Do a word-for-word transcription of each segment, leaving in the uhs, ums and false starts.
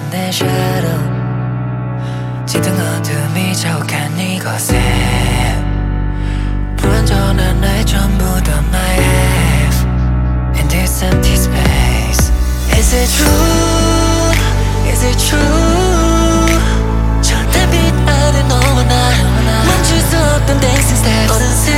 내 shadow 짙은 어둠이 자욱한 이곳에 불완전한 나의 전부 다 my life in this empty space. Is it true? Is it true? 저 달빛 아래 너와 나 멈출 수 없던 dancing steps. 어느새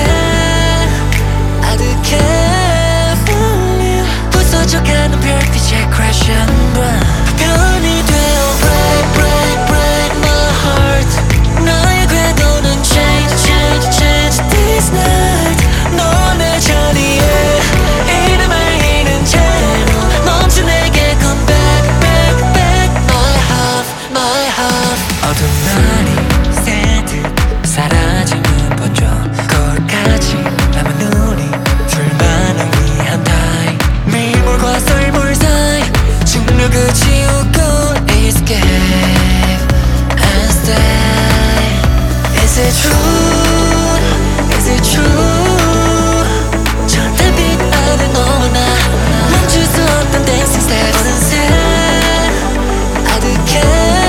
아득해 부서져가는 별빛에 crash and burn. 변이 되어 break break break my heart. 나의 궤도는 change change change this night. 너 내 자리에 이름을 잃은 채로 멈춘 내게 come back back back my half my half. 어두운 날이 새듯 사라지는 번쩍 거울까지 남은 우리 둘만을 위한 타임. 밀물과 썰물 사이 중력을 지우고 escape and stay. Is it true? Is it true? 저 달빛 아래 너와 나 멈출 수 없던 dancing steps. 어느새 아득해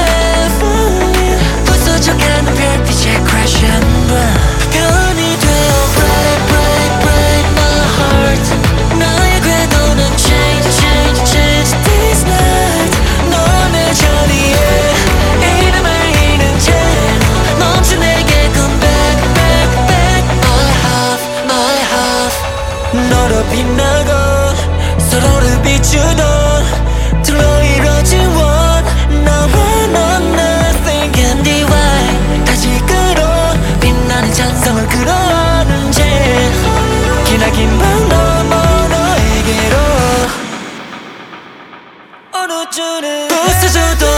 부서져가는 별빛에 crash and burn. 변이 되어 break break break my heart. 나의 궤도는 change change change this night. 너 내 자리에 이름을 잃은 채로 멈춘 내게 come back back back my half my half. 너로 빛나고 서로를 비추던 둘로 이뤄진 one. 나와 넌 nothing can divide. 다시 끌어 빛나는 찬성을 끌어오는 채 기나긴 밤 넘어 너에게로 어느 줄은 부서져도